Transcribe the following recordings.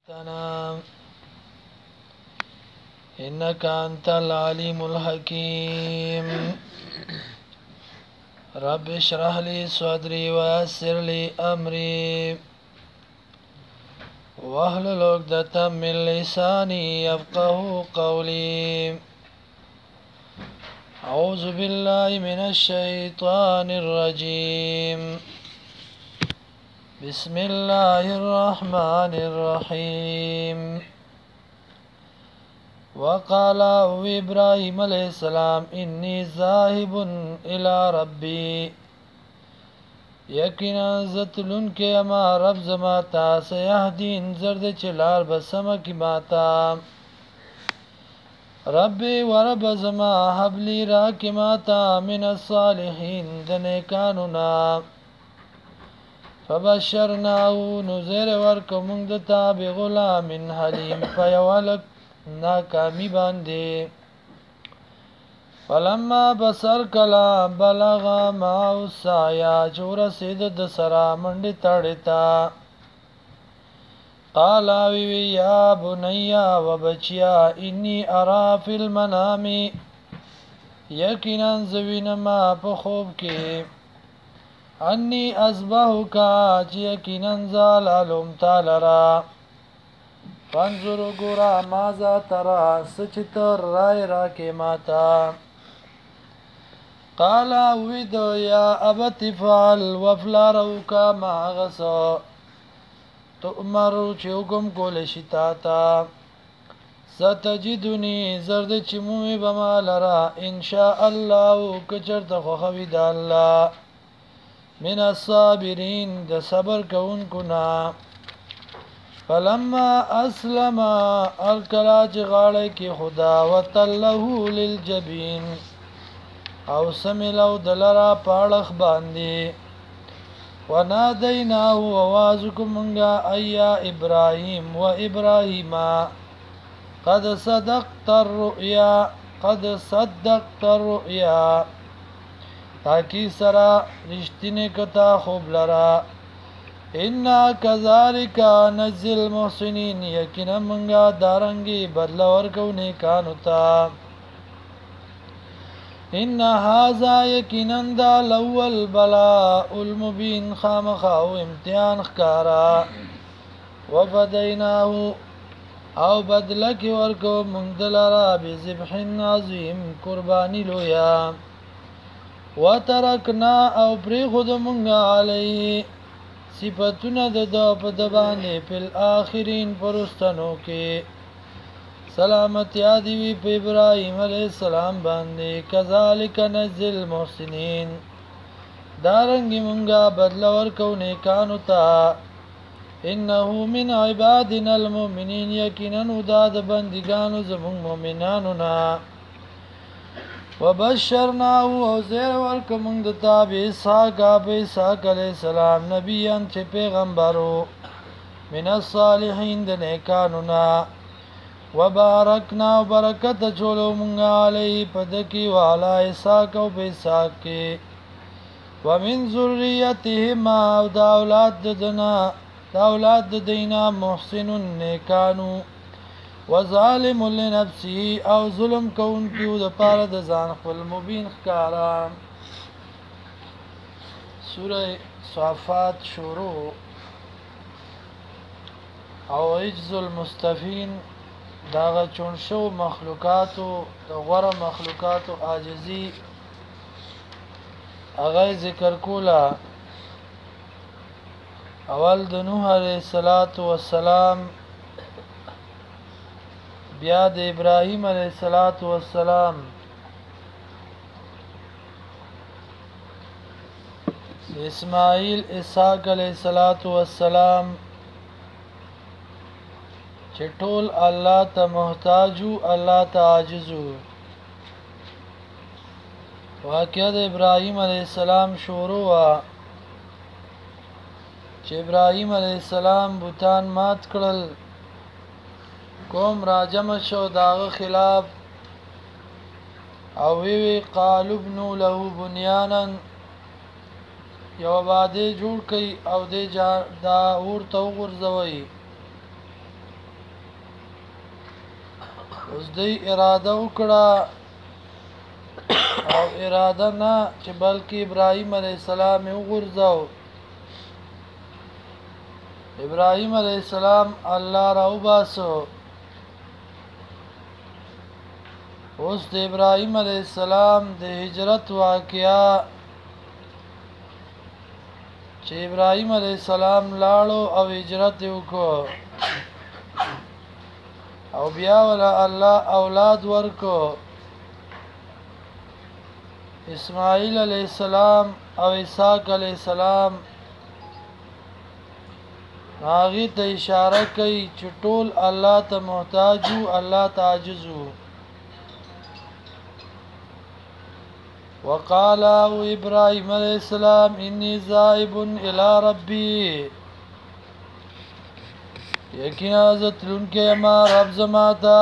تنا إنك أنت العليم الحكيم رب اشرح لي صدري ويسر لي أمري واحلل عقدة من لساني يفقه قولي أعوذ بالله من الشيطان الرجيم بسم الله الرحمن الرحيم وقال إبراهيم عليه السلام إني ذاهب إلى ربي یقینا زتلون کے اما رب زماتا سیهدین زرد چلار بسم کی ماتا ربی و رب زما حبلی را کی ماتا من الصالحین دنیکانونا فبشرناو نزیر ورکمونگ دتا بغلام حلیم پیوالک ناکامی باندې فلما بصر کلا بلغ ما سایا چور سید د سرا منډی تړتا قال وی یا بنیا و بچیا انی ارا فی المنام یقینا زوینما په خوب کې انی اصبحک یقینا زالالم تعالی فانظر گورا مازا ترا سچتر رای را کے ماتا قالا وید یا ابت فعل وفلا روکا ما غسا تؤمرو چه حکم کول شتاتا ستجدنی زرد چمومی بما لرا انشاء اللہ کچرت خوخوید اللہ من الصابرین د صبر کون کنا فلما اسلم الکلاج غاړه کې خدا وتله للجبین او سملو دلرا پاړخ باندې ونادیناه आवाजکمنګا ایا ابراهیم و ابراهیم قد صدقت الرؤيا تاکي سرا رښتینه کتا خوب لرا ان كذلك نزل المحسنين یقینا منګه دارنګي بدل ورکو نیکانو ته ان هاذا یقینا دا الاول بلاء المبين خامخاو امتحان خکارا وفدیناه او بدل کی ورکو مندلرا بذبح عظیم قربانی لویا وترکنا او پری خود منګه علی صفتونه د په دبانې په اخرین پرستانو کې سلامتی دی وی په ابراهیم علیه السلام باندې کذالک نزل محسنین دارنګ مونږه بدل ورکو نیکانو ته انه من عبادنا المؤمنین یقینا د بندګانو زمون مؤمنانو نه وبشرناه وزير ورکمون د تابع اسحاق علیہ السلام نبیان چې پیغمبرو من الصالحین د نیکانو نا وبارکنا برکت چولو مونږه علی پدکی والا اسحاق او اسحاق کې ومن ذریتهما او د اولاد د دینا محسن نیکانو وظالم لنفسه او ظلم کون کیو د پاره د ځان خپل مبین ښکارا سوره صافات شروع او عجز المستفین داغه چون شو مخلوقاتو د غره مخلوقاتو عاجزی اغه ذکر کولا اول د نوح علیہ السلام بیا د ابراهیم علیه السلام اسماعیل اسحاق علیه السلام چې ټول الله ته محتاجو الله ته عاجزو واقعه د ابراهیم علیه السلام شروع چې ابراهیم علیه السلام بوتان مات کړل قوم راجم شو داغه خلاف او وی قالو ابنو له بنیانا یو باندې جوړ کړي او د دا ورته ورځوي اوس دی اراده وکړه او اراده نه چې بلکې ابراهیم علیه السلام یې وغورځاو. ابراهیم علیه السلام الله راوباسو. اوس د ابراهیم علیه السلام د هجرت واقعا چې ابراهیم علیه السلام لاړو او هجرت وکړو او بیا ولا الله اولاد ورکو، اسماعیل علیہ السلام او اسحاق علیہ السلام. هغه ته اشاره کوي چې ټول الله ته محتاج او الله ته عاجز وو. وقال ابراهيم عليه السلام اني ذاهب الى ربي، یقینا زتلون کې ما رب زماتا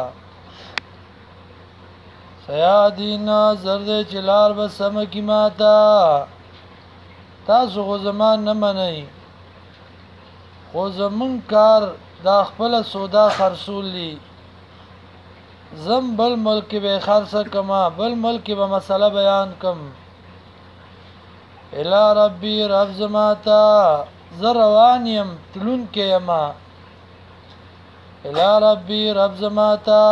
سیادینا زرد چلار بسم کی ماتا. تاسو خو زمان نه منئ، خو زمون کار دا خپل سودا خرصولی. زم بل ملک به خرصه کما، بل ملک به مسئله بیان کم. الی ربی رب زماتا زروانیم تلون کې یما. الی ربی رب زماتا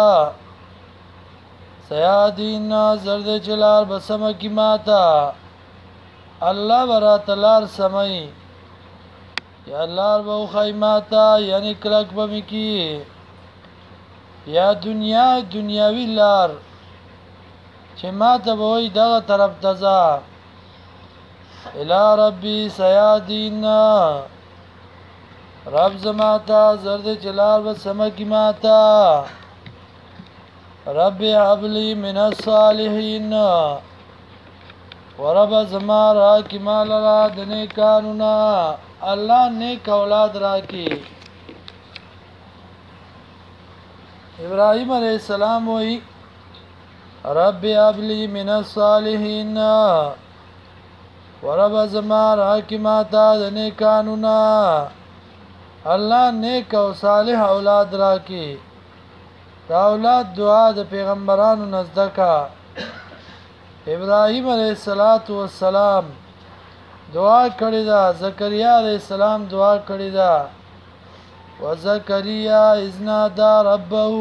سیادین زرد چلار بسم کی ماتا. الله برات لار سمئی یا لار بو خیماتا یعنی کلک بمی کی یا دنیاوی لار چې ماته بوئی دغه طرف تزا. الی ربی سیادین رب زماتا زرد چلار بسم کی ماتا. رب هب لي من الصالحين، ورب زما راکی مال را د نیکانو نا. الله نیک اولاد راکی. ابراهیم علیہ السلام وی رب هب لي من الصالحين، ورب زما راکی ماتا د نیکانو نا. الله نیک او صالح اولاد راکی. دا اولاد دعا د پیغمبرانو نزدکا. ابراهیم علیہ السلام دعا کړی دا، زکریا علیہ السلام دعا کړی دا. وزکریا اذ نادى ربه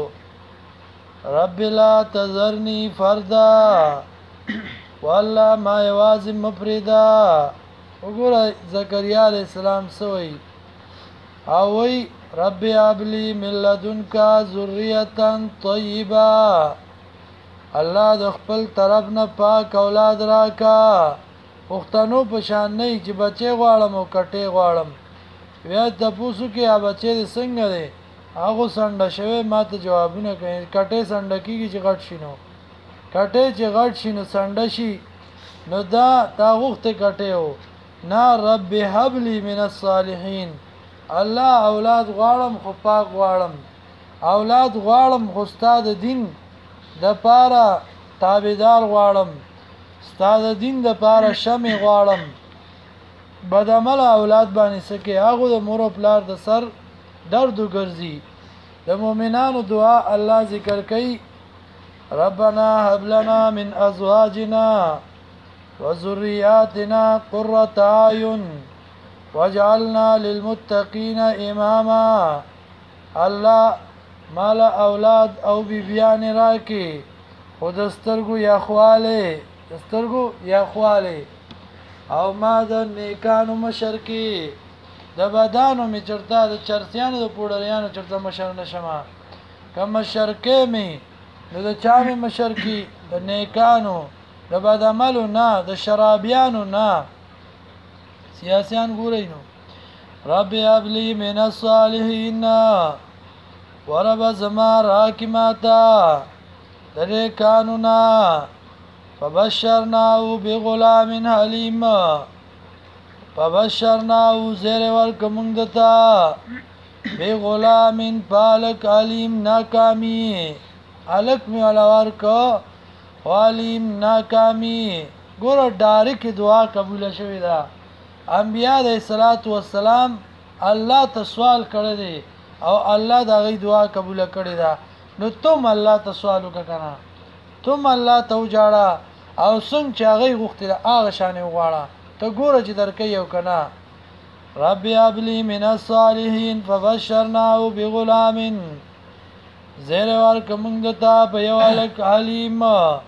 رب لا تذرني فردا والله ما یوازم مفردا. وګوره زکریا علیہ السلام سوئی او وی رب هب لي من لدنك ذرية طيبة. الله د خپل طرف نه پاک اولاد راکا. پښتنو په شان نه چې بچي غواړم او کټي غواړم. بیا د پوسو کې ا بچي څنګه دي هغه سنډه شوی ماته جوابونه کوي. کټي سنډه کیږي چې غټ شینو، کټي چې غټ شینو سنډه شي نو دا تا وخت کټي وو نه. رب هب لي من الصالحين، الله اولاد غواړم خو پاک غواړم. اولاد غواړم خو استاد دین د پاره تابعدار غواړم، استاد دین د پاره شمع غواړم. بدعمل اولاد باندې سکه هغه د مور او پلار د سر درد ګرځي. د مؤمنانو دعا الله ذکر کوي ربنا هب لنا من ازواجنا وذرياتنا قرة اعين وجعلنا للمتقین اماما. الله مال اولاد او بیبیان راکی خود سترګو یا خواله او ما د نیکانو مشرکی. د بدانو می چرتا د چرسیانو د پوډریانو چرتا مشر نشما. کم مشرکه می نو د چا می مشرکی د نیکانو د بدعملو نه د شرابیانو نه. سیاسیان ګورئ نو. رب هب لي من الصالحين، ورب زما راکی ماتا د نیکانو نه. فبشرناه بغلام حلیم، فبشرناه زیر ورکمونږ دتا بغلام پالک علیم ناکامی. الک می ولا ورکو علیم ناکامی. ګوره ډایرک دعا قبول شوی دا. انبیاء علیہ الصلوۃ والسلام الله ته سوال کړی دی او الله دا غي دعا قبول کړی دا. نو تم الله ته سوال وکړه تم الله ته وجاړه او څنګه چې هغه غوښتل هغه شانې وغواړه ته ګوره چې درکې یو کنه رب ابلی من الصالحین فبشرناه بغلام زیر ورکمنګ دتا په یو الک حلیم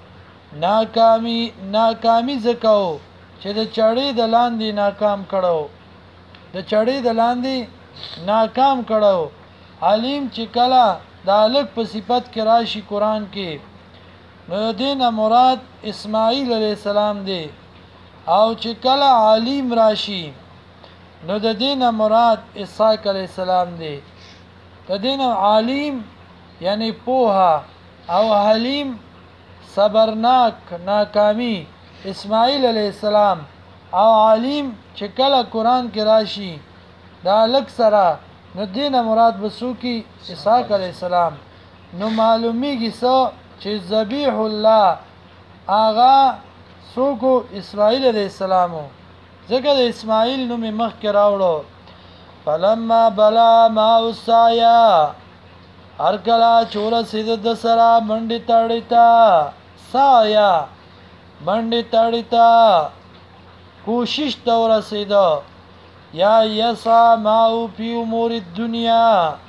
ناکامی زکاو چې د چړې د لاندې ناکام کړو د چړې د لاندې ناکام کړو حلیم چې کله د الک په صفت کې راشي قران کې نو دینه مراد اسماعیل علیہ السلام دی او چې کله علیم راشي نو د دینه مراد اسحاق علیہ السلام دی د دینه علیم یعنی پوها او حلیم صبرناک ناکامی اسماعیل علیہ السلام او علیم چې کله قران کې راشي دا لک سره نو دینه مراد بسو کی اسحاق علیہ السلام نو معلومیږي سو چې ذبیح الله آغا سوکو اسماعیل علیہ السلام ځکه د اسماعیل نوم مخ کې راوړو فلما بلا ما وصایا هر کله چور سید د سرا منډي تړیتا سایا منډي تړیتا کوشش تور سید یا یسا ماو فی امور الدنیا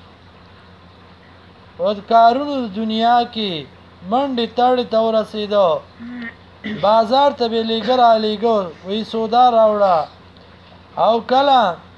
او کارونو دنیا کې منډي تړیتا ور سید بازار ته به لګر علیګو وې سودا راوړه او کله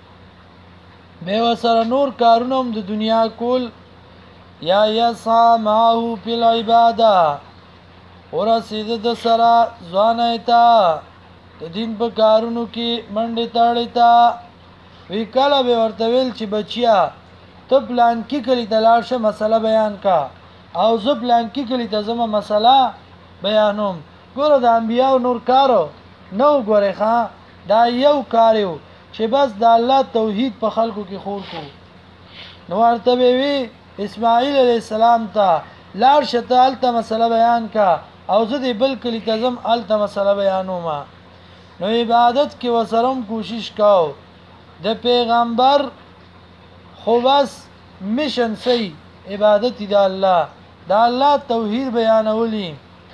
به وسره نور کارونو د دنیا کول یا یسا ماهو فی العباده اور سید د سرا ځوان ایتا د دین په کارونو کې منډه تاړیتا وی کله به ورته ویل چې بچیا ته پلان کې کلی تلاشه مسله بیان کا او زه پلان کې کلی ته زما مسله بیانوم ګوره د انبیانو نور کارو نو ګوره ښا دا یو کاریو چې بس د الله توحید په خلکو کې خور کو نو ورته وی اسماعیل علیہ السلام ته لار شته الته مسله بیان کا او زه دې بل کلی تزم الته مسله بیانوم نو عبادت کې وسرم کوشش کاو د پیغمبر خو بس میشن سی عبادت د الله توحید بیانولی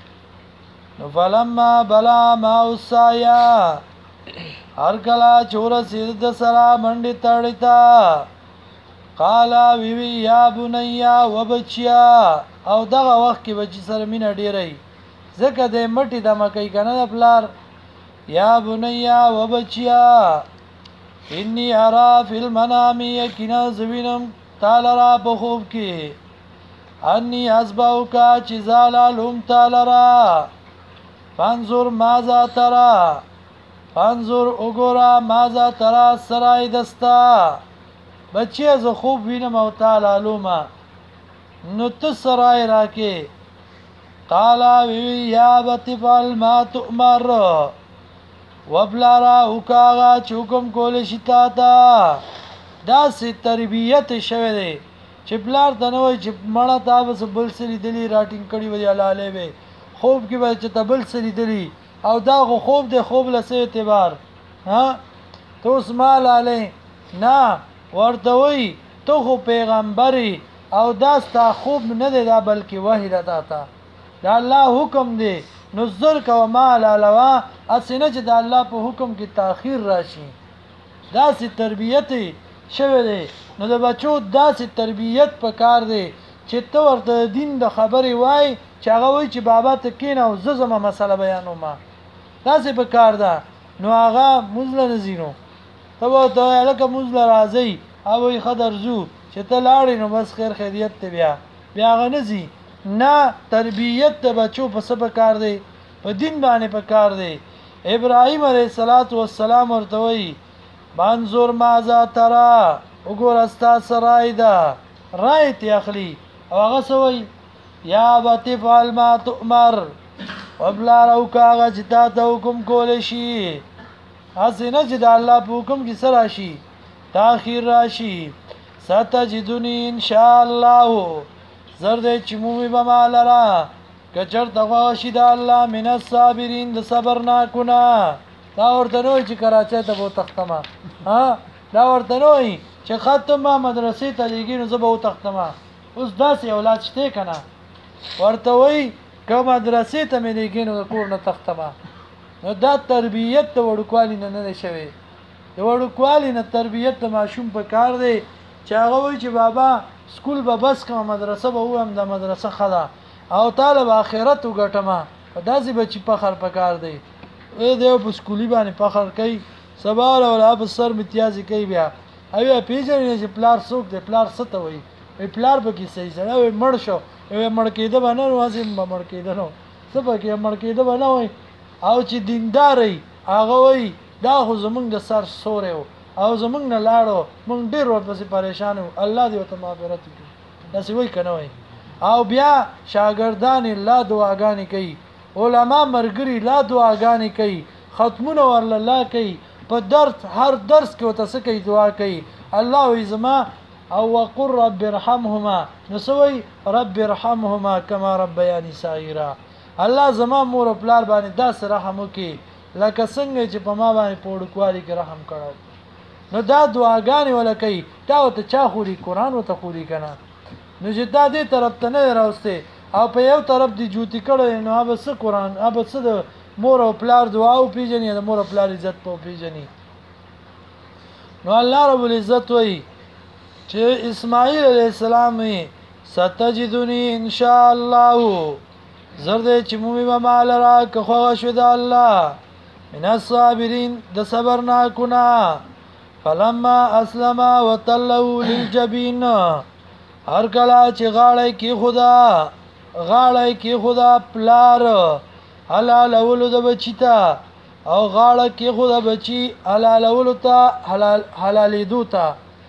نو فلما بلا ما وصایا هر کلا چور سید د سرا منډي تړیتا قالا وی یا بنیا وبچیا او دغه وخت کې بچی سره مینه ډیری زکه د مټي د مکې کنه د پلار یا بنیا وبچیا انی ارا فی المنام یقینا زوینم تعالی را په خوب کې انی اسباو کا چې زالالم تعالی را فانظر ماذا ترى فانظر وګورا ماذا ترى سرای دستا بچی از خوب وینم او تعالی علوما نو ته سرای راکې قال وی یا بتفعل ما تؤمر وبلارا وکاغا چوکم کول شتا تا دا سي تربيت شوه دي چې بلار دنوي چې مړه تا بس بل سری دلی راټینګ کړي وی لاله وي خوب کې به چې تبل سری دلی او دا خوب دے خوب لسه اعتبار ها تو اسمال علی نه ورته وی تو خو پیغمبري او دا ستا خوب نه دی دا بلکې وحی ده تا دا الله حکم دی نظر کو مال علاوه اسنه چې دا الله په حکم کې تاخير راشي دا سي تربيت شوه دی نو د بچو دا سي تربيت په کار دی چې تو ورته دین د خبري وای چې هغه وای چې بابا ته کین او زما مسله بیانوم دا سي په کار ده نو هغه مزله نزینو ته ته الکه مزله راځي او یې خدر زو چې ته لاړې نو بس خیر خیریت ته بیا غنځي نه تربیت د بچو په سبا کار دی په دین باندې په کار دی ابراهیم علیه السلام ورته وی منظور ماذا ترى وګور استا سرای دا رایت اخلي او هغه سوی یا بتفعل ما تؤمر وبلا رو کاغه چې تا ته حکم کول شي حسنه چې د الله په حکم کې سره شي تاخير راشي ستجدنی ان شاء الله زرد چې مومي به مالرا کچر تغواشي د الله من الصابرین د صبر نه کنا دا ورته نوې چې کراچۍ ته وو تختما ها دا ورته نوې چې ختمه مدرسې ته لګینو زه به وو تختما اوس داسې اولاد شته کنه ورته وای که مدرسې ته مې لګین نو کور نه تختما نو دا تربیت د وړوکوالي نه نه شوی د وړوکوالي نه تربیت د ماشوم په کار دی چې هغه وای چې بابا سکول به بس کوم مدرسه به وم د مدرسه خدا او طالب اخرت وګټما داسې بچی په خر په کار دی دیو په سکولی باندې فخر کوي سبا ولا په سر امتیازي کوي بیا اوی پیژنې چې پلار څوک دی پلار څه ته وایي پلار به کې صحیح سره وي مړ شو مړ کېده باندې واسم مړ کېده نو څه پکې مړ کېده باندې وای او چې دینداري هغه وای دا خو زمونږ د سر سورې او زمونږ نه لاړو مونږ ډېر ورپسې پریشان وو الله دې وته مغفرت وکړي داسې وای کنه وای او بیا شاګردان الله دعاګانې کوي علما مرګري لا دعاګانې کوي ختمونه ورل الله کوي په درس هر درس کې وته څه کوي دعا کوي الله وي زما او وقر رب ارحمهما نسوي رب ارحمهما كما ربياني صغيرا الله زما مور او پلار باندې داس رحم وکي لکه څنګه چې په ما باندې پوړکوالي کې رحم کړو نو دا دعاګانې ولا کوي دا ته چا خوري قران وته خوري کنه نو چې دا دې طرف ته نه راوسته او په یو طرف دی جوتی کړي نو هغه څه قران هغه څه د مور او پلار دعا او پیژنې د مور او پلار عزت په پیژنې نو الله رب العزت وایي چې اسماعیل علیه السلام ستجدنی ان شاء الله زرد چې مومي به مال را که خو شو د الله من الصابرین د صبر نه کنا فلما اسلم وتلوا للجبین هر کله چې غاړه کې خدا پلار حلال اولو د بچی تا او غاړه کې خدا بچی حلال اولو تا حلالیدو ته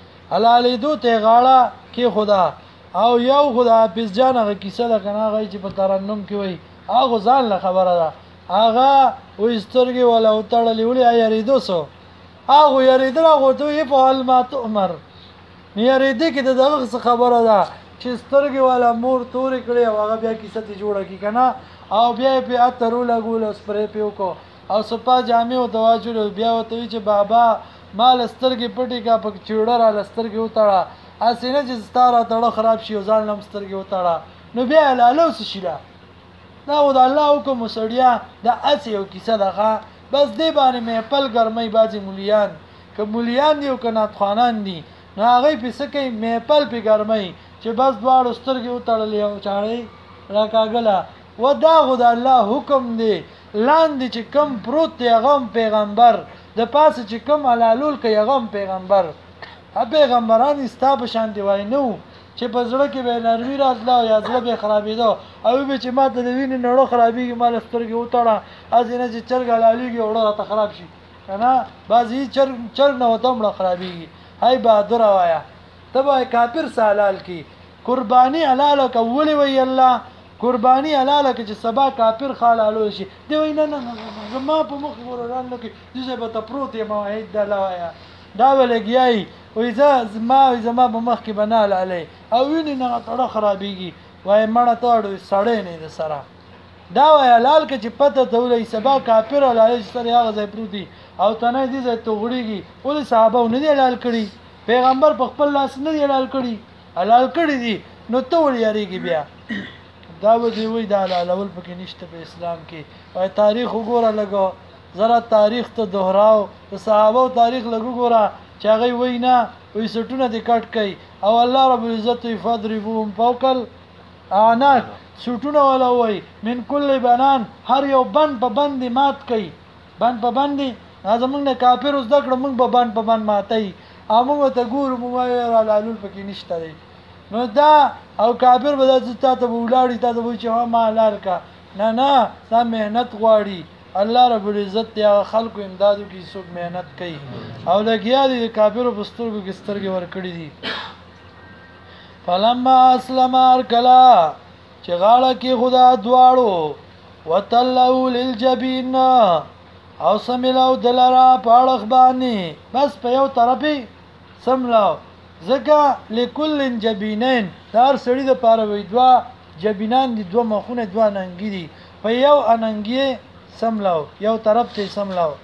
غاړه کې خدا او یو خدا حافظ جان هغه کیسه ده کنه هغه چې په ترنم کې وای هغه ځان له خبره ده هغه وې سترګې ولا وتړلې ولې یریدو سو هغه یریدل هغه ته یې په حال ما ته عمر یریدې کې دغه خبره ده چې سترګې والا مور تورې کړې او هغه بیا کیسه ته جوړه کی کنه او بیا په اترو لګول سپری پیو کو او سپا جامع او دواجو بیا وته چې بابا مال سترګې پټي کا په چوړه را لسترګې وتاړه اسینه چې ستاره تړه خراب شي او ځان لم سترګې وتاړه نو بیا لاله وس شيلا دا و د الله حکم وسړیا د اسی او کیسه دغه بس دی باندې مې خپل ګرمۍ بازي مولیان که مولیان دی او کنه خانان دي نو هغه په سکه مې خپل په ګرمۍ چې بس دواړو سترګې وتړلې او چاړې راکاګلا و دا غو د الله حکم دی لاندې چې کم پروت دی هغه پیغمبر د پاسه چې کم علالول کوي هغه پیغمبر پیغمبران استا په شان دی وای نو چې په زړه کې به نرمي راتله یا زړه به خرابېدو او به چې ما ته د وینې نړو خرابېږي مال سترګې وتړه ازینه چې چرګ حلالېږي وړه راته خراب شي کنه بعضی چرګ نه وته مړه خرابېږي هاي بهادر وایا تبه کافر سالال کی قربانی حلال کولې وی الله قربانی حلال کی چې سبا کافر حلالو شي دی وای نه ما په مخ وران نه کی دې به ته پروت یم هید د لوایا دا ولګیای وې زما په مخ کې بنال علی او ویني نه تړه خرابېږي وای مړه تاړو سړې نه د سره دا وای حلال کې چې پته ته ولې سبا کافر حلال سره هغه ځای پروتي او تنه دې ځای ته وړيږي ولې صحابه نه دی حلال کړی پیغمبر په خپل لاس نه دی حلال کړی حلال کړی دي نو ته ولې یریږي بیا دا وځي وای دا حلال پکې نشته په اسلام کې وای تاریخ وګوره لګو زرا تاریخ ته دوهراو د صحابه تاریخ لګو ګوره چې هغه وینا وې سټونه دې کټ کړي او الله رب العزت فضربوهم فوقل اعناق سټونه ولا وای من کل بنان هر یو بند په بند مات کړي بند په بند زمونږ نه کافر اوس دکړه موږ په بند ماتای امو ته ګورو مو وای را لالول پکې نشته دی نو دا او کافر به ته ولاړی ته وای چې ما لار کا نه دا مهنت غواړي الله رب العزت یا خلکو امدادو کې څوک مهنت کوي او لګیا دي کافرو په سترګو کې سترګې ور کړې دي فلما اسلم ارکلا چې غاړه کې خدا دواړو وتلوا للجبین او سملاو دلرا پاړخ باندې بس په یو طرفي سملاو زکه لكل جبینین دار سړی د پاره وې دوا جبینان دي دوه مخونه دوه ننګي دي په یو اننګي سملاو یو طرف ته سملاو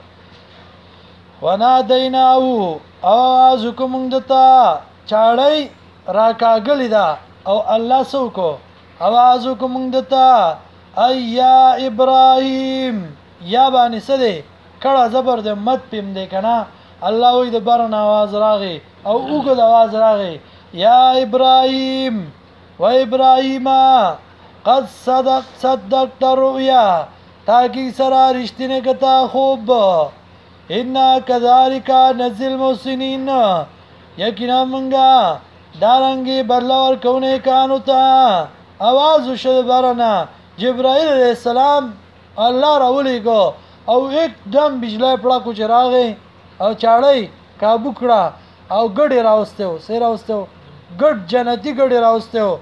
ونادیناو आवाज کوم دتا چاړی راکاګلی دا او الله سوکو आवाज کوم دتا ایا ابراهیم یا باندې سره کړه زبر د مت پم دی کنه الله وې د برن आवाज راغی او وګد आवाज راغی یا ابراهیم و ابراهیم قد صدقت الرؤيا تاکي سره رښتینه کتا خوب ان كذلك نزل المحسنين یقینا منګه دارنګي بدلور کونه کانو ته आवाज شو برنا جبرائیل علیہ السلام الله راولې کو او एकदम بجلی پړه کو چراغه او چاړی کابو کړه او ګډي راوستو سیر راوستو ګډ جنتی ګډي راوستو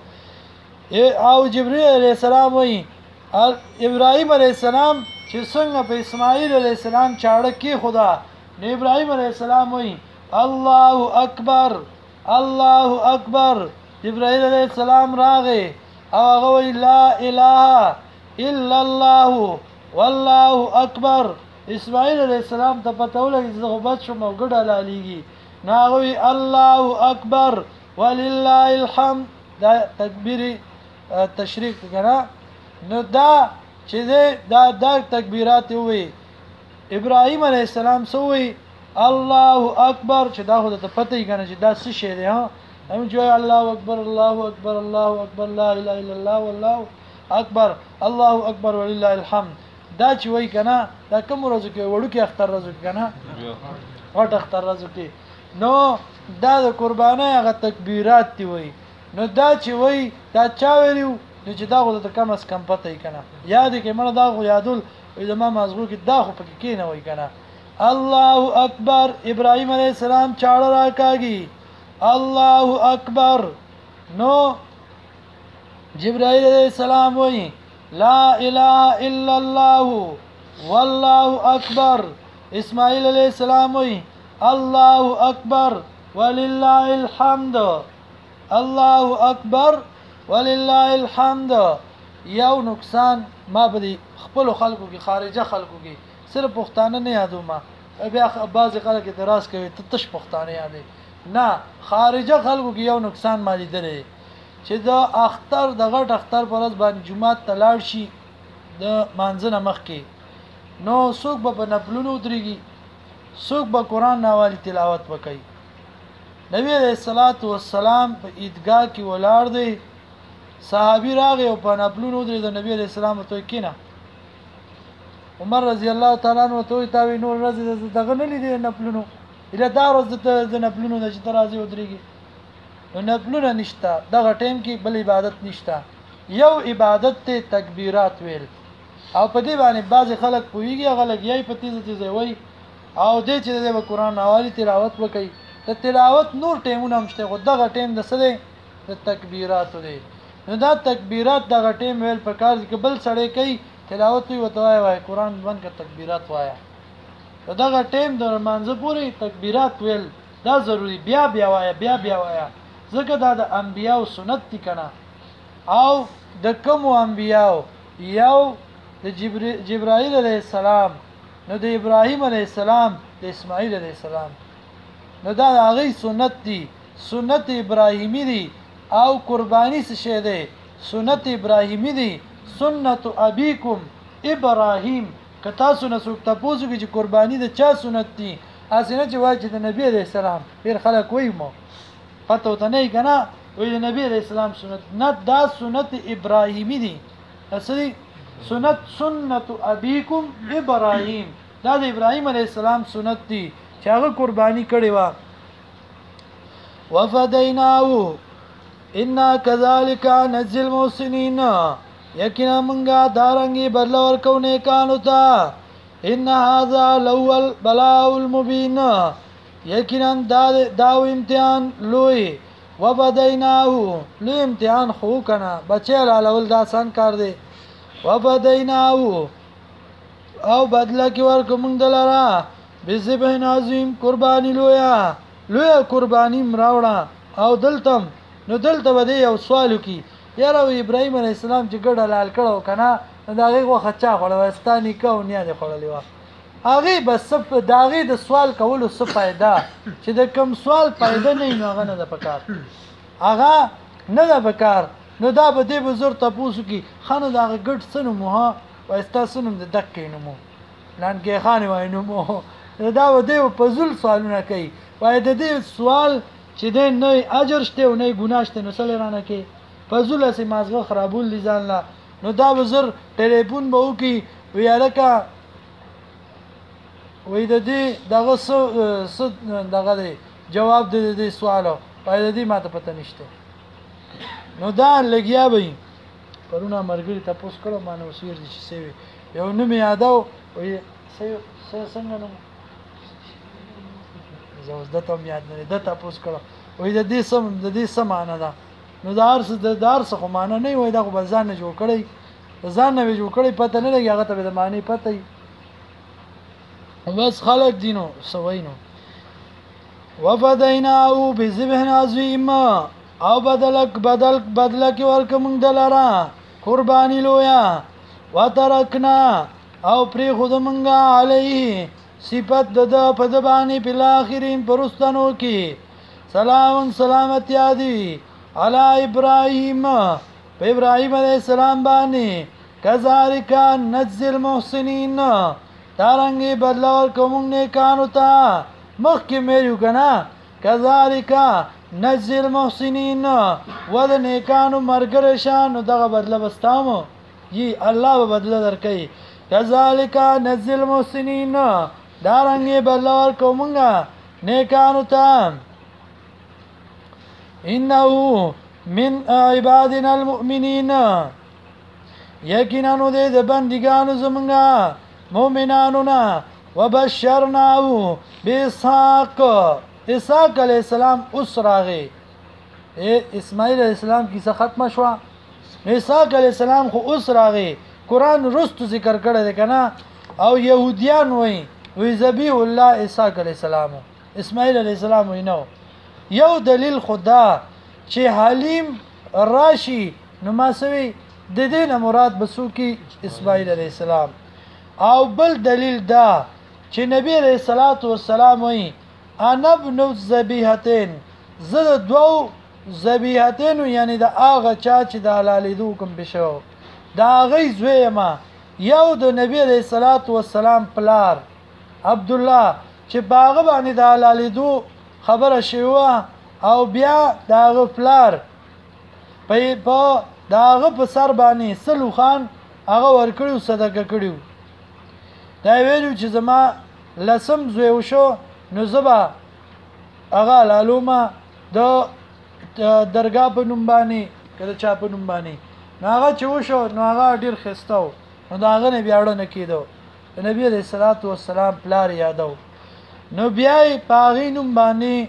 او جبرائیل علیہ السلام وی ابراهیم علیہ السلام چې څنګه په اسماعیل علیہ السلام چاړه کې خدا نو ابراهیم علیہ السلام وی الله اکبر الله اکبر جبرائیل علیہ السلام راغه او هغه وی لا اله الا الله والله اکبر اسماعیل علیہ السلام ته پته ولګی چې غوبت شو موګډه لالیږي ناغوی الله اکبر ولله الحمد دا تکبیر تشریک کنه نو دا چې دا تکبیرات وي ابراهیم علیہ السلام سوې الله اکبر چې دا خو ته پته یې کنه چې دا څه شی دی ها هم جو الله اکبر الله اکبر الله اکبر لا اله الا الله والله اکبر الله اکبر ولله الحمد دا چې وای کنه دا کوم ورځ کې وړو کې اختر ورځ کنه وټ اختر ورځ کې نو دا د قربانای هغه تکبیرات دی وای نو دا چې وای دا چا ویلو نو چې دا غو ته کم اس کم پته یې کنه یاد کې مړه دا غو یادول زما مازغو کې دا خو پکې کې نه وای کنه الله اکبر ابراهیم علیہ السلام چاړه راکاږي الله اکبر نو جبرائیل علیہ السلام وای لا اله الا الله والله اکبر اسماعیل علیہ السلام وای الله اکبر ولله الحمد الله اکبر ولله الحمد یو نقصان ما بدی خپل خلکو کې خارجه خلکو کې صرف پښتانه نه یادو ما بیا بعض خلک اعتراض کوي ته تش پښتانه یادې نه خارجه خلکو کې یو نقصان مالی درې چې دا اختر د غټ اختر پر ورځ باندې جمعه ته لاړ شي د مانځنه مخ کې نو څوک به په نفلونو درېږي څوک به قران ناوالی تلاوت وکړي نبی علیہ الصلوۃ والسلام په عیدګاه کې ولاړ دی صحابي راغی او په نفلونو درې د نبی علیہ السلام ته کېنه عمر رضی الله تعالی عنہ ته تاوی نور ورځ دغه نه لیدل نفلونو اله دا ورځ د نفلونو د چې راځي ودرېږي نو نفلونه نشته دغه ټیم کې بل عبادت نشته یو عبادت ته تکبیرات ویل او په دې باندې بعض خلک پوېږي غلط یې په تیزه وای او دې چې د قرآن حوالی تلاوت وکړي د تلاوت نور ټیمونه مشته خو دغه ټیم د سده د تکبیرات دی نو دا تکبیرات دغه ټیم ویل په کار کې بل سړی کوي تلاوت وي وتوای وای قرآن باندې کا تکبیرات وایا دغه ټیم د منځ پوری تکبیرات ویل دا ضروری بیا وایا ځکه دا د انبیاو سنت دي کنه او د کوم انبیاو یو د جبرائیل علیہ السلام نو د ابراهیم علیہ السلام د اسماعیل علیہ السلام نو دا هغه سنت دي سنت ابراهیمی دي او قربانی څه شه ده سنت ابراهیمی دي سنت ابيكم ابراهیم کتا سنت څوک تاسو کې چې قربانی د چا سنت دي اسنه چې واجب د نبی علیہ السلام پیر خلک وای مو پته وته نه کنه وی د نبی علیہ السلام سنت نه دا سنت ابراهیمی دي اصلي سنت ابيكم ابراهيم دا د ابراهيم عليه السلام سنت دي چې هغه قرباني کړي وا وفديناه ان كذلك نجزي المحسنين یقینا منګه دارنګي بدل ورکو نه کانو تا ان هذا الاول بلاء المبين یقینا دا امتحان لوی وفديناه لوی امتحان خو کنه بچل الاول دا آسان کار دی وفديناه او بدل کی ورکوم دلرا بذبح عظیم قربانی لویا قربانی مراوړه او دلته بده یو سوالو کی یاره ابراهیم علیہ السلام چې ګډه لال کړو کنه دا هغه وخت چا خړوستانی کو نه دی خړلې وا هغه بس داغه د سوال کولو څه फायदा چې د کم سوال फायदा نه هغه نه د پکار هغه نه دا بکار نو دا به دې بزر تاسو کې خانه دا ګډ سن مو ها واستا سنم د دکې نو مو لان کې خانه وای نو مو دا و دې په زول سوالونه کوي وای د دې سوال چې د نه اجر شته او نه ګناه شته نو سره رانه کې په زول سي مازغه خرابول لزان لا نو دا بزر ټلیفون به وکي ویالکه وای د دې دغه څه دغه جواب د دې سوالو پای دې ماته پته نشته نو دا لګیا به پرونه مرګري تاسو کړه ما نو سیر دي چې سوي یو نوم یادو وي څنګه نو زوز د ته یاد نه ده تاسو کړه وي د دې سمانه ده نو دار څه خو معنی نه وي دا خو ځان نه جوړ کړی ځان نه جوړ کړی پته نه لګي هغه ته د معنی پته وي بس خلق دینو سوینو وفدیناو بذبح عظیم او بدلک ورکمون دلارا قربانی لویا وترکنا او پری خود منگا علیه صفت ددا پدبانی پی الاخرین پرستانو کی سلامت یادی علی ابراہیم پی ابراہیم علیہ السلام بانی کذالکا نجزی المحسنین دارنگی بدلور کمون نیکانو تا مخی میریو کنا کذالکا نجزی المحسنین ود نیکانو مرگرشانو دغا بدل بستامو یہ اللہ بدل در کئی کذالکا نجزی المحسنین دارنگی بدلور کمونگا نیکانو تا انہو من عبادنا المؤمنین یقینانو دے بندگانو زمنگا مومنانونا وبشرناو باسحاق اسحاق علیہ السلام اس راغی اسماعیل علیہ السلام کیسه ختم شو اسحاق علیہ السلام خو اس راغی قرآن رست ذکر کړی دی کنه او يهوديان وی ذبیح الله اسحاق علیہ السلام اسماعیل علیہ السلام وینو یو دلیل خدا چې حلیم راشي نو ما سوي د دې نه مراد بسو کی اسماعیل علیہ السلام او بل دلیل دا چې نبی علیہ الصلوۃ والسلام وی انا ابن الذبیحتین زه دوو ذبیحتین یعنی د هغه چا چې د حلالیدو کوم بشو دا غي زوی ما یو د نبی علیہ الصلوۃ والسلام پلار عبد الله چې باغ باندې د حلالیدو خبره شوه او بیا دا غفلار په داغه په سر باندې سلو خان هغه ورکړو صدقه کړو دا ویلو چې زما لسم زوی وشو نو زبا هغه لالوما د درگاه په نوم باندې کله چا په نوم باندې نو هغه چې وشو نو هغه ډیر خستاو نو دا هغه نه بیا وړ نه کیدو نبی علیہ الصلوۃ والسلام پلار یادو نو بیا پاغي نوم باندې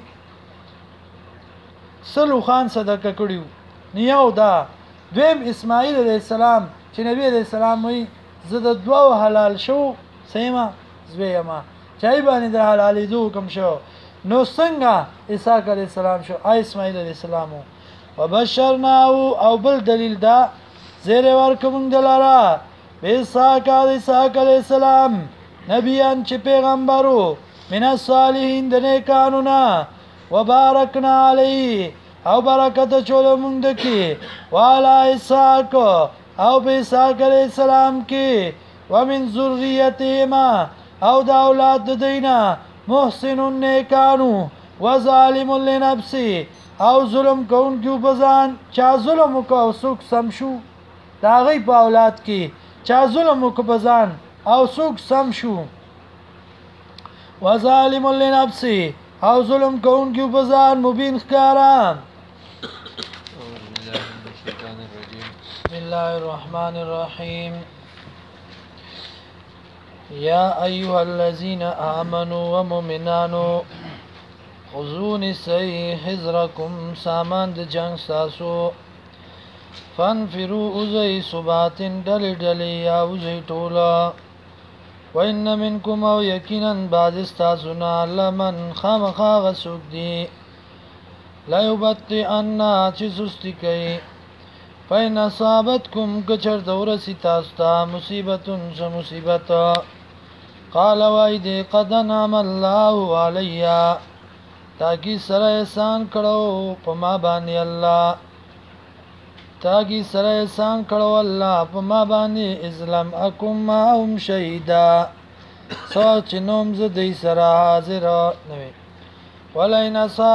سلو خان صدقه کړیو نیو دا دویم اسماعیل علیہ السلام چې نبی علیہ السلام وی زده دوه حلال شو سیما زویما چای باندې د حلالې دو کوم شو نو څنګه اسحاق علیہ السلام شو اسماعیل علیہ السلام وبشرناه او بل دلیل دا زیر ورکوم دلارا اسحاق علیہ السلام نبیان چې پیغمبرو من الصالحین د نیکانو نه وبارکنا علیه او برکت چولو مونږ دکی والا اسحاق او به اسحاق علیہ السلام کی ومن ذریتهما او دا اولاد د دینا محسن نیکانو وظالم لنفسه او ظلم کون کیو بزان چا ظلم کو سوک سمشو دا غی په اولاد کی چا ظلم کو بزان او سوک سمشو وظالم لنفسه او ظلم کون کیو بزان مبین خکاران بسم الله الرحمن الرحيم يا أيها الذين آمنوا ومؤمنانو خذوا نسي حذركم سامان د جنگ ساسو فانفروا اوزي صبات دل یا اوزي طولا وإن منكم او يقينا بعد استاسنا لمن خامخا غسوك دي لا يبطئن چه سستی کئی فإن أصابتكم كچر دورسی تاستا مصیبتن مصیبتا قال وایدی قد نعم الله علیا تاکی سر احسان کړو په ما باندې الله تاگی سره احسان کړو الله په ما باندې اسلام اکم ما هم شهیدا سوچ نوم ز دې سره حاضر نوې ولئن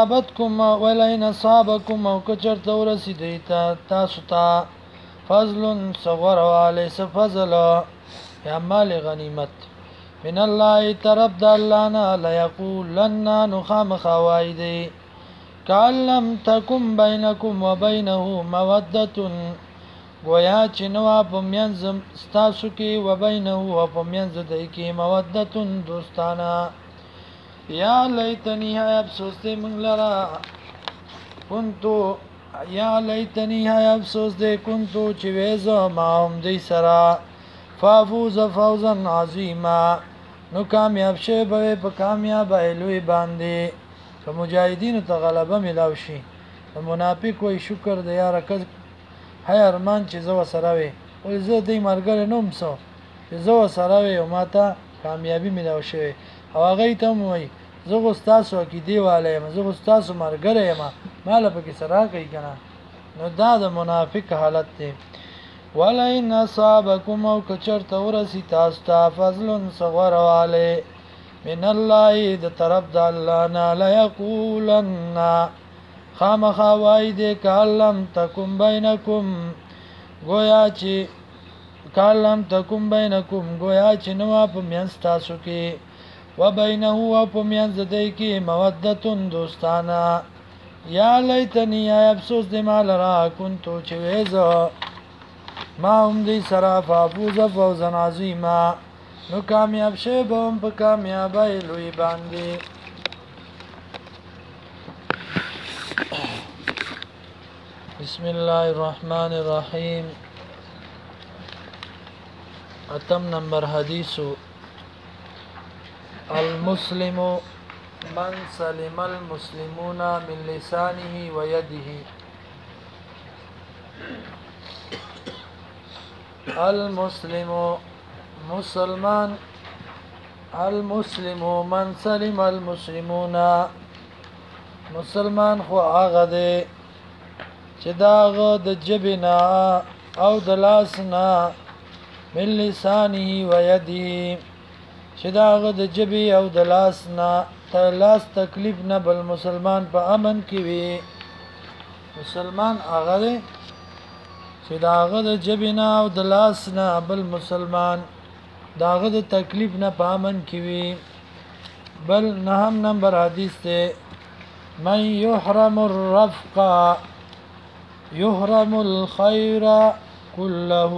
اصابکم او کچرته ورسیدې تاسو ته فضل صغر علی فضل یا مال غنیمت من الله طرف د الله نه لا یقولن نخام خوایدی کعلم تکم بینکم وبینه موده گویا چې نو په منځ ستاسو کې وبینه او په منځ د کې موده دوستانه یا لیتنی های افسوس دې موږ لرا كنتو یا لیتنی های افسوس دې كنتو چې وېزو ما هم دې سره فافوز فوزا عظیما نو کامیاب شه به په کامیابی لوی باندې که مجاهدینو ته غلبه ملاو شي منافق وای شکر د یاره کز هی ارمان چې زو سره وي او زه دې مرګره نوم سو چې زو سره وي او ماته کامیابی ملاو شي او هغه ته وای زه غوستاسو کې دیواله یم زه غوستاسو مرګره یم مال په کې سره کوي کنه نو دا د منافق حالت دی ولئن اصابکم او کچرته ورسی تاسو ته فضل صغر علی من الله د طرف د الله نه لا یقولن خامخا وای دې کلم تکم بینکم گویا چې کلم تکم بینکم گویا چې نو په میانس تاسو کې وبینه او په میانس دې کې مودتون دوستانه یا لیتنی یا افسوس دې مال را كنتو چې وېزو ما هم دې سره فوز فوزا عظیما نو کامیاب شه به هم په کامیابی لوی باندې بسم الله الرحمن الرحیم اتم نمبر حدیثو المسلم من سلم المسلمون من لسانه ويده المسلم مسلمان المسلم من سلم المسلمون مسلمان خو هغه دی چې داغه د جبنا او د لاسنا من لسانه و يده چې داغه د جبي او د لاسنا لاس تکلیف نه بل مسلمان په امن کې وي مسلمان هغه دی چې داغه د جبنا او د لاسنا بل مسلمان داغه د تکلیف نه په امن کې وي بل نهم نمبر حدیث ته من يحرم الرفق يحرم الخير كله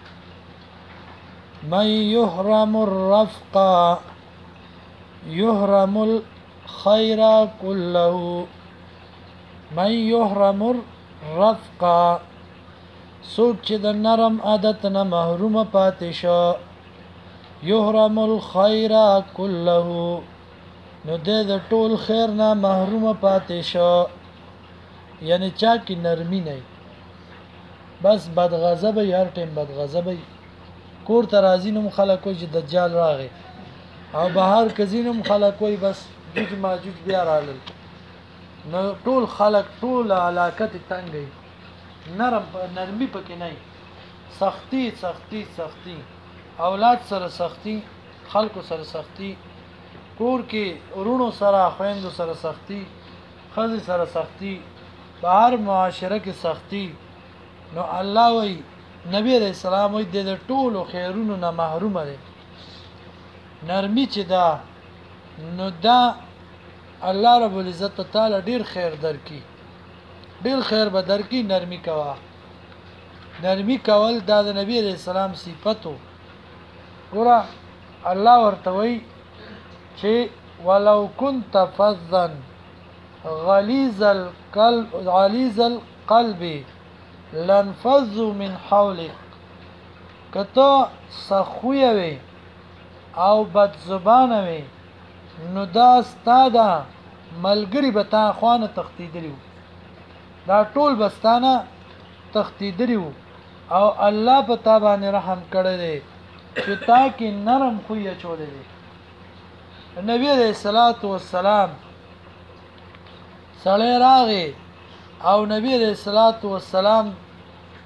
من يحرم الرفق يحرم الخير كله من يحرم الرفق سوک چې د نرم عادت نه محروم پاتې شو يحرم الخير كله نو د ټول خیر نه محروم پاتې شو یعنی چا کی نرمی نه بس بد غضب هر ټیم بد غضب کور ترازینم خلک کوی چې دجال راغی او بهر کزینم خلک کوی بس جوج ماجوج بیا رالل نو ټول خلک ټول علاقت تنګي نرمی پکې نه سختی سختی سختی اولاد سره سختی خلکو سره سختی کور کې ورونو سره خويندو سره سختی خزي سره سختی بهر معاشره کې سختی نو الله وی نبی رسول الله وی د ټولو خیرونو نه محروم دي نرمی چې دا نو دا الله رب العزت تعالی ډیر خیر درکې ډیر خیر به درکې نرمی کوا نرمی کول دا د نبی رسول الله صفاتو ګور الله ورته وی چې ولو كنت فظا غليظ القلب لانفضوا من حولك کته سخوی وي او بد زبان وي نو دا ستاده ملګری به تا خوانه تختیدلی دا ټول بستانه تختیدلی او الله په تا باندې رحم کړی دی چې تا کې نرم خوې چولې دي نبی عليه الصلاه والسلام سړی راغی او نبی عليه الصلاه والسلام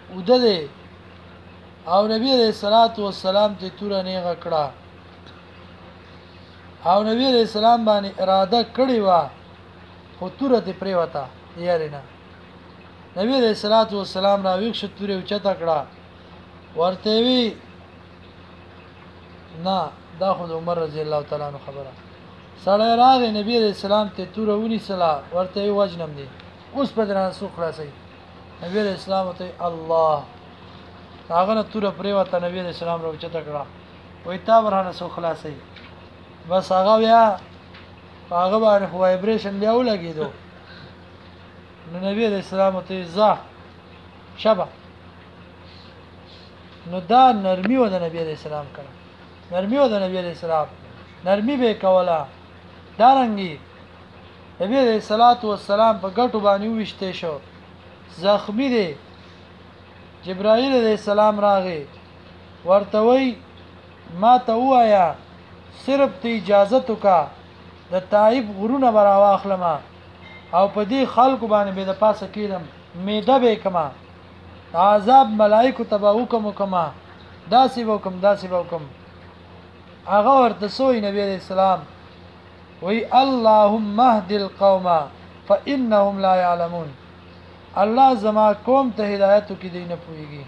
اوده دی او نبی علیہ الصلوۃ والسلام ته تور نه غکړه او نبی علیہ السلام باندې اراده کړی و خو تور ته پرې وتا یارینه نبی علیہ الصلوۃ والسلام را ویښ تورې اوچته کړه ورته وی نه دا خو عمر رضی الله تعالی عنہ خبره سړی راغی نبی علیہ السلام ته تور ونی سلا ورته وجنم دی اوس په دران سو خلاصي نبی علیہ السلام ته الله هغه نه تور پرې وته نبی علیہ السلام را اوچته کړه وای تا ورانه سو خلاصي بس هغه بیا هغه باندې خو وایبریشن بیا ولګیدو نو نبی علیہ السلام ته ځه شبا نو دا نرمي و د نبی علیہ السلام کړه نرمي و د نبی علیہ السلام نرمي به کولا دارنګي نبی علیہ الصلوۃ والسلام په ګټو باندې وشته شو زخمی دی جبرائیل علیہ السلام راغی ورته وی ما ته وایا صرف ته اجازه تو کا د طائف غرونه برا واخلمه او په دې خلکو باندې به د پاسه کېدم میده به کما عذاب ملائکه تبا حکم کما داسې وکم هغه ورته سوې نبی عليه السلام وی اللهم اهد القوم فانهم لا يعلمون الله زما قوم ته هدایت کې دینه پويږي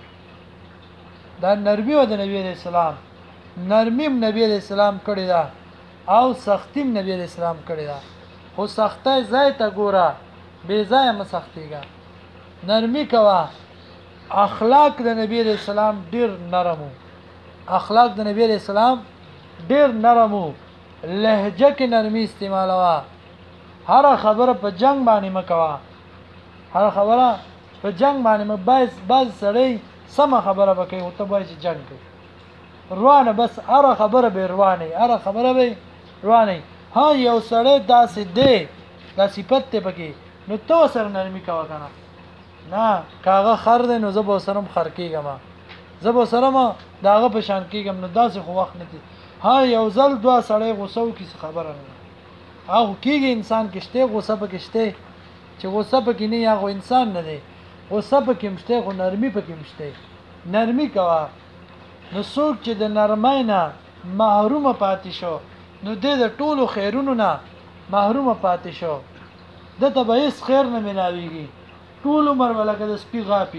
دا نرمي و د نبی عليه السلام نرمیم نبی علیہ السلام کړی دا او سختیم نبی علیہ السلام کړی دا خو سختای ځای ته ګوره بے ځای م سختیګا نرمی کوا اخلاق د نبی علیہ السلام ډیر نرمو اخلاق د نبی علیہ السلام ډیر نرمو لهجه کې نرمي استعمالوا هر خبره په جنگ باندې مکوا هر خبره په جنگ باندې باز سړی سم خبره وکي او ته وایي چې جنگ کوي روانه بس هر خبره به روانه هر خبره به روانه ها یو سړی داسې دی دا صفت ته پکې نو تو سره نرمي کاوه کنه نه کاغه خر دی نو زبو سرم خر کېګم زبو سرم داغه په شان کېګم نو داسې خو وخت نه دی ها یو ځل دوا سړی غوسو کی خبره نه او کېږي انسان کېشته غوسه پکېشته چې غوسه پکې نه یا غو انسان نه دی غوسه پکې مشته غو نرمي پکې مشته نرمي کاوه نو څوک چې د نرمۍ نه محروم پاتې شو نو د ټولو خیرونو نه محروم پاتې شو دته به هیڅ خیر نه ملاويږي ټول عمر ولکه د سپي غاپي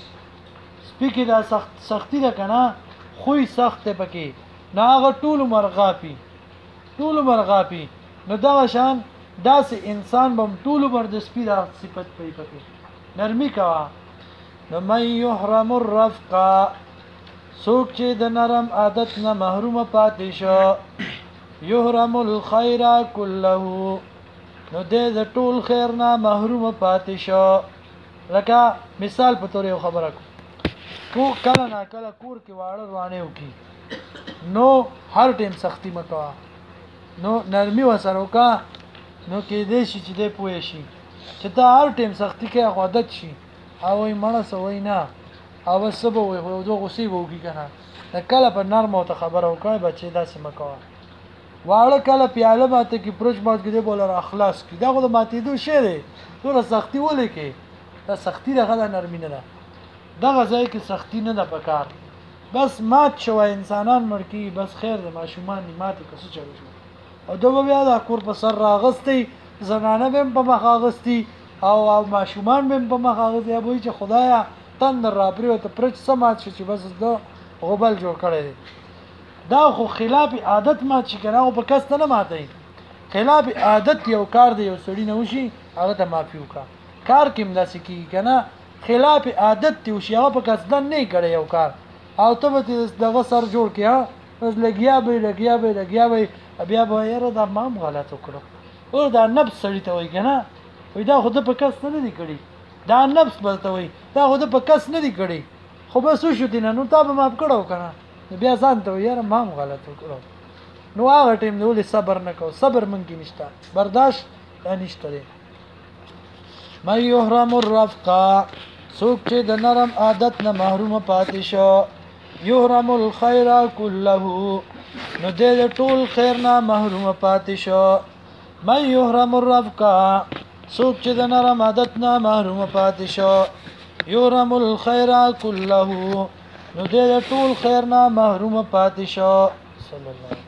سپي کې دا سختی ده کنه خوې سخت پکې نه هغه ټول عمر غاپي نو دا شان داسې انسان بم ټول عمر د سپي دا صفت پکې نرمي کوا نو مې يحرم الرفقه څوک چې د نرم عادت نه محروم پاتې شو یحرم الخير كله نو د ټول خیر نه محروم پاتې شو لکه مثال په تور یو خبره کو کله نه کله کور کې واړه روانه وکي نو هر ټیم سختی مکوا نو نرمي وسره وکا نو کې دې شي چې دې پوي شي چې دا هر ټیم سختی کې عادت شي او یې مړه سوي نه او سبا وي خو دوه غصې وږي کنه دا کله په نرمه ته خبره وکړي بچي داسې مکوا واړه کله پیاله ماته کې پرچ مات کې بوله اخلاص کې دا خو ماتې دو شه دي ټول سختی ولې کې دا سختی دغه نرمي نه ده دغه ځای کې سختی نه ده پکار بس مات شو انسانان مرکی بس خیر د ماشومان ماته کسو چلو او دوه بیا د کور په سر راغستې زنانه هم په مخ راغستې او ماشومان هم په مخ راغستې ابوي چې خدایا تندر را پریو ته پرچ سمات شي چې بس دا غبل جوړ کړی دی دا خو خلاف عادت مات شي کنه او په کس نه ماتای خلاف عادت یو کار دی یو سړی نه وشي هغه ته معافي وکا کار کې ملاسي کی کنه خلاف عادت دی او شی هغه په کس نه کړي یو کار او ته دغه سر جوړ کیا بس لګیا به بیا به یاره دا مام غلط وکړو او دا نفس سړی ته وای کنه وای دا خود په کس نه دی کړی دا نفس بلته وای دا خود په کس نه دی کړی خو بس شو دي نو تا به ماف کړو کنه بیا ځان ته یاره مام غلط وکړو نو هغه ټیم نو صبر نکو صبر مونږ نشته برداشت نشته دی مې يحرم الرفقه څوک چې د نرم عادت نه محروم پاتې شو يحرم الخير كله نو د ټول خیر نه محروم پاتې شو مې يحرم الرفقه څوک چې د نرم عادت نه محروم پاتې شو یورم الخیر كله نو دې ټول خیر نه محروم پاتې شو. صلی الله